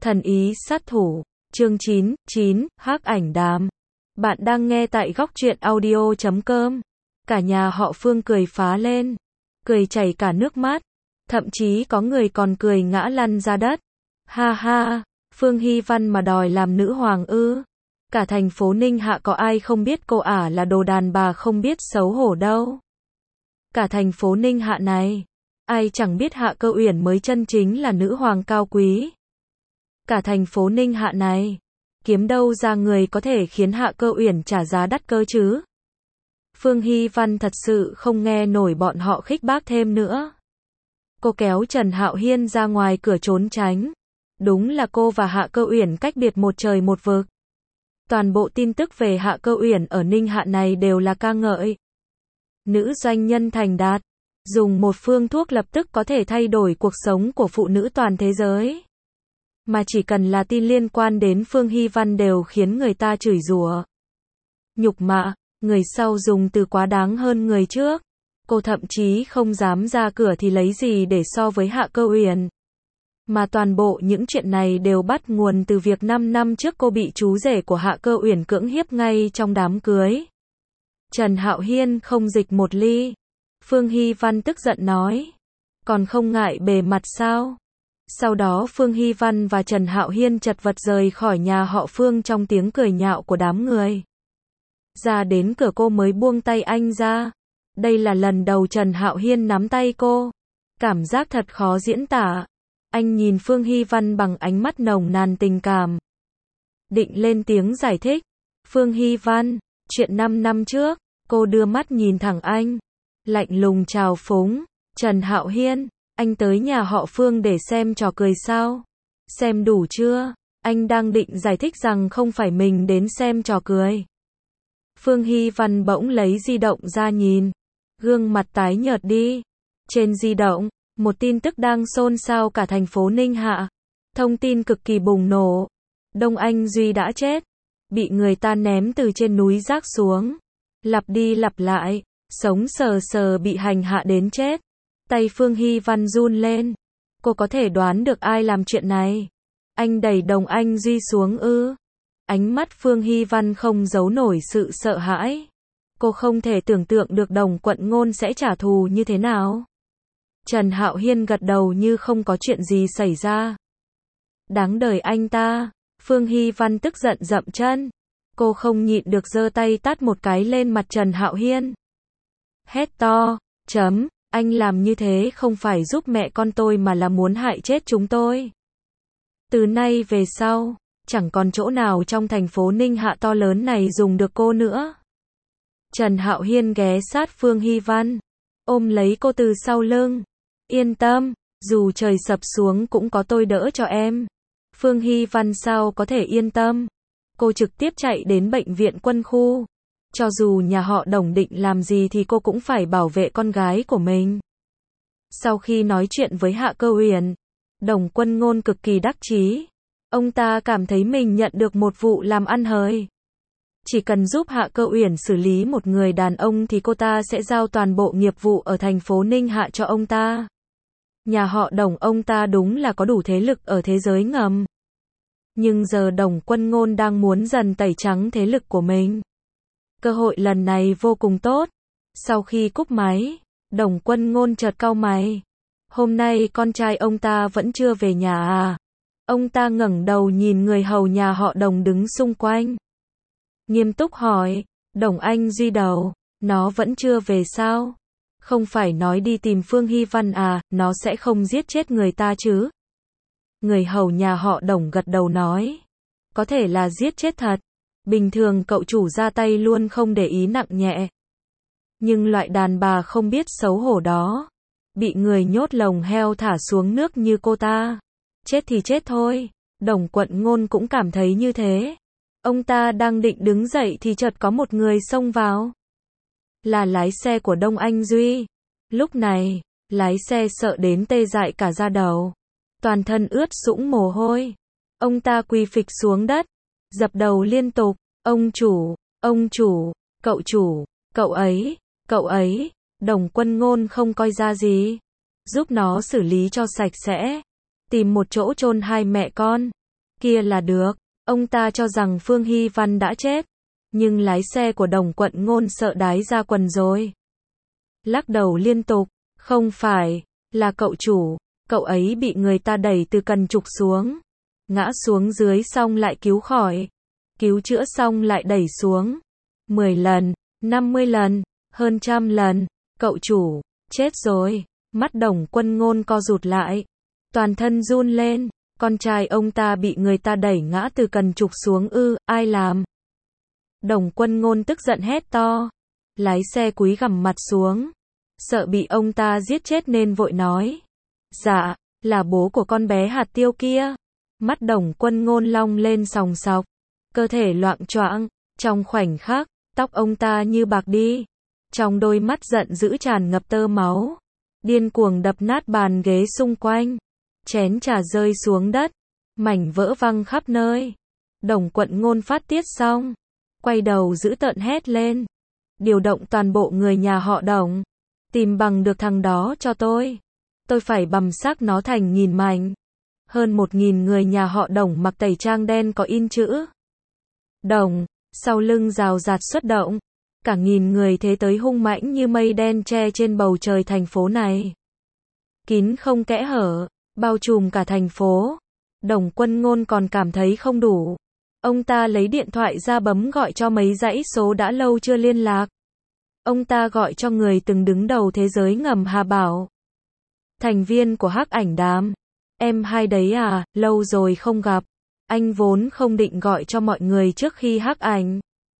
Thần ý sát thủ, chương 9, hắc ảnh đàm. Bạn đang nghe tại góc truyện audio.com. Cả nhà họ Phương cười phá lên, cười chảy cả nước mắt, thậm chí có người còn cười ngã lăn ra đất. Ha ha, Phương Hy Văn mà đòi làm nữ hoàng ư? Cả thành phố Ninh Hạ có ai không biết cô ả là đồ đàn bà không biết xấu hổ đâu. Cả thành phố Ninh Hạ này, ai chẳng biết Hạ Cơ Uyển mới chân chính là nữ hoàng cao quý. Cả thành phố Ninh Hạ này, kiếm đâu ra người có thể khiến Hạ Cơ Uyển trả giá đắt cơ chứ? Phương Hy Văn thật sự không nghe nổi bọn họ khích bác thêm nữa. Cô kéo Trần Hạo Hiên ra ngoài cửa trốn tránh. Đúng là cô và Hạ Cơ Uyển cách biệt một trời một vực. Toàn bộ tin tức về Hạ Cơ Uyển ở Ninh Hạ này đều là ca ngợi. Nữ doanh nhân thành đạt, dùng một phương thuốc lập tức có thể thay đổi cuộc sống của phụ nữ toàn thế giới. Mà chỉ cần là tin liên quan đến Phương Hy Văn đều khiến người ta chửi rủa, nhục mạ, người sau dùng từ quá đáng hơn người trước. Cô thậm chí không dám ra cửa thì lấy gì để so với Hạ Cơ Uyển. Mà toàn bộ những chuyện này đều bắt nguồn từ việc 5 năm trước cô bị chú rể của Hạ Cơ Uyển cưỡng hiếp ngay trong đám cưới. Trần Hạo Hiên không dịch một ly. Phương Hy Văn tức giận nói, còn không ngại bề mặt sao? Sau đó Phương Hy Văn và Trần Hạo Hiên chật vật rời khỏi nhà họ Phương trong tiếng cười nhạo của đám người. Ra đến cửa cô mới buông tay anh ra. Đây là lần đầu Trần Hạo Hiên nắm tay cô. Cảm giác thật khó diễn tả. Anh nhìn Phương Hy Văn bằng ánh mắt nồng nàn tình cảm. Định lên tiếng giải thích. Phương Hy Văn, chuyện 5 năm trước, cô đưa mắt nhìn thẳng anh. Lạnh lùng trào phúng. Trần Hạo Hiên, anh tới nhà họ Phương để xem trò cười sao? Xem đủ chưa? Anh đang định giải thích rằng không phải mình đến xem trò cười. Phương Hy Văn bỗng lấy di động ra nhìn. Gương mặt tái nhợt đi. Trên di động, một tin tức đang xôn xao cả thành phố Ninh Hạ. Thông tin cực kỳ bùng nổ. Đông Anh Duy đã chết. Bị người ta ném từ trên núi rác xuống. Lặp đi lặp lại. Sống sờ sờ bị hành hạ đến chết. Tay Phương Hy Văn run lên. Cô có thể đoán được ai làm chuyện này. Anh đẩy Đồng Anh Duy xuống ư? Ánh mắt Phương Hy Văn không giấu nổi sự sợ hãi. Cô không thể tưởng tượng được Đồng Quận Ngôn sẽ trả thù như thế nào. Trần Hạo Hiên gật đầu như không có chuyện gì xảy ra. Đáng đời anh ta. Phương Hy Văn tức giận dậm chân. Cô không nhịn được giơ tay tát một cái lên mặt Trần Hạo Hiên. Hét to, anh làm như thế không phải giúp mẹ con tôi mà là muốn hại chết chúng tôi. Từ nay về sau, chẳng còn chỗ nào trong thành phố Ninh Hạ to lớn này dùng được cô nữa. Trần Hạo Hiên ghé sát Phương Hy Văn, ôm lấy cô từ sau lưng. Yên tâm, dù trời sập xuống cũng có tôi đỡ cho em. Phương Hy Văn sao có thể yên tâm. Cô trực tiếp chạy đến bệnh viện quân khu. Cho dù nhà họ Đồng định làm gì thì cô cũng phải bảo vệ con gái của mình. Sau khi nói chuyện với Hạ Cơ Uyển, Đồng Quân Ngôn cực kỳ đắc chí. Ông ta cảm thấy mình nhận được một vụ làm ăn hời. Chỉ cần giúp Hạ Cơ Uyển xử lý một người đàn ông thì cô ta sẽ giao toàn bộ nghiệp vụ ở thành phố Ninh Hạ cho ông ta. Nhà họ Đồng ông ta đúng là có đủ thế lực ở thế giới ngầm. Nhưng giờ Đồng Quân Ngôn đang muốn dần tẩy trắng thế lực của mình. Cơ hội lần này vô cùng tốt. Sau khi cúp máy, Đồng Quân Ngôn chợt cau mày. Hôm nay con trai ông ta vẫn chưa về nhà à? Ông ta ngẩng đầu nhìn người hầu nhà họ Đồng đứng xung quanh. Nghiêm túc hỏi, Đồng Anh Duy đầu, nó vẫn chưa về sao? Không phải nói đi tìm Phương Hy Văn à, nó sẽ không giết chết người ta chứ? Người hầu nhà họ Đồng gật đầu nói, có thể là giết chết thật. Bình thường cậu chủ ra tay luôn không để ý nặng nhẹ. Nhưng loại đàn bà không biết xấu hổ đó, bị người nhốt lồng heo thả xuống nước như cô ta, chết thì chết thôi. Đồng Quận Ngôn cũng cảm thấy như thế. Ông ta đang định đứng dậy thì chợt có một người xông vào. Là lái xe của Đông Anh Duy. Lúc này, lái xe sợ đến tê dại cả da đầu. Toàn thân ướt sũng mồ hôi. Ông ta quỳ phịch xuống đất, dập đầu liên tục. Ông chủ, cậu ấy. Đồng Quân Ngôn không coi ra gì. Giúp nó xử lý cho sạch sẽ. Tìm một chỗ chôn hai mẹ con. kia là được. Ông ta cho rằng Phương Hy Văn đã chết. Nhưng lái xe của Đồng Quận Ngôn sợ đái ra quần rồi. Lắc đầu liên tục. Không phải, là cậu chủ. Cậu ấy bị người ta đẩy từ cần trục xuống. Ngã xuống dưới xong lại cứu khỏi. Cứu chữa xong lại đẩy xuống. 10 lần, 50 lần, hơn 100 lần. Cậu chủ, chết rồi. Mắt Đồng Quân Ngôn co rụt lại. Toàn thân run lên. Con trai ông ta bị người ta đẩy ngã từ cần trục xuống ư, ai làm? Đồng Quân Ngôn tức giận hét to. Lái xe cúi gằm mặt xuống. Sợ bị ông ta giết chết nên vội nói. Dạ, là bố của con bé hạt tiêu kia. Mắt Đồng Quân Ngôn long lên sòng sọc. Cơ thể loạng choạng. Trong khoảnh khắc, tóc ông ta như bạc đi. Trong đôi mắt giận dữ tràn ngập tơ máu. Điên cuồng đập nát bàn ghế xung quanh. Chén trà rơi xuống đất. Mảnh vỡ văng khắp nơi. Đồng Quận Ngôn phát tiết xong. Quay đầu dữ tợn hét lên. Điều động toàn bộ người nhà họ Đồng. Tìm bằng được thằng đó cho tôi. Tôi phải bầm xác nó thành nghìn mảnh. Hơn 1000 người nhà họ Đồng mặc tẩy trang đen có in chữ Đồng, sau lưng rào rạt xuất động. Cả nghìn người thế tới hung mãnh như mây đen che trên bầu trời thành phố này. Kín không kẽ hở, bao trùm cả thành phố. Đồng Quân Ngôn còn cảm thấy không đủ. Ông ta lấy điện thoại ra bấm gọi cho mấy dãy số đã lâu chưa liên lạc. Ông ta gọi cho người từng đứng đầu thế giới ngầm Hà Bảo. Thành viên của Hắc Ảnh Đàm. Em hai đấy à, lâu rồi không gặp. Anh vốn không định gọi cho mọi người trước khi Hắc Ảnh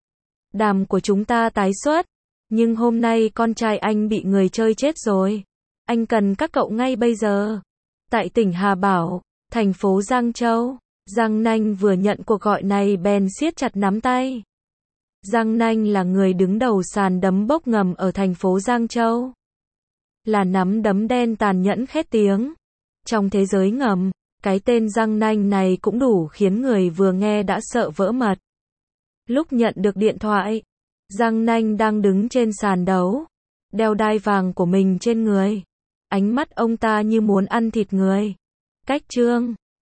Đàm của chúng ta tái xuất. Nhưng hôm nay con trai anh bị người chơi chết rồi. Anh cần các cậu ngay bây giờ. Tại tỉnh Hà Bảo, thành phố Giang Châu. Giang Nanh vừa nhận cuộc gọi này bèn siết chặt nắm tay. Giang Nanh là người đứng đầu sàn đấm bốc ngầm ở thành phố Giang Châu. Là nắm đấm đen tàn nhẫn khét tiếng. Trong thế giới ngầm, cái tên Giang Nanh này cũng đủ khiến người vừa nghe đã sợ vỡ mật. Lúc nhận được điện thoại, Giang Nanh đang đứng trên sàn đấu, đeo đai vàng của mình trên người. Ánh mắt ông ta như muốn ăn thịt người. Cách chương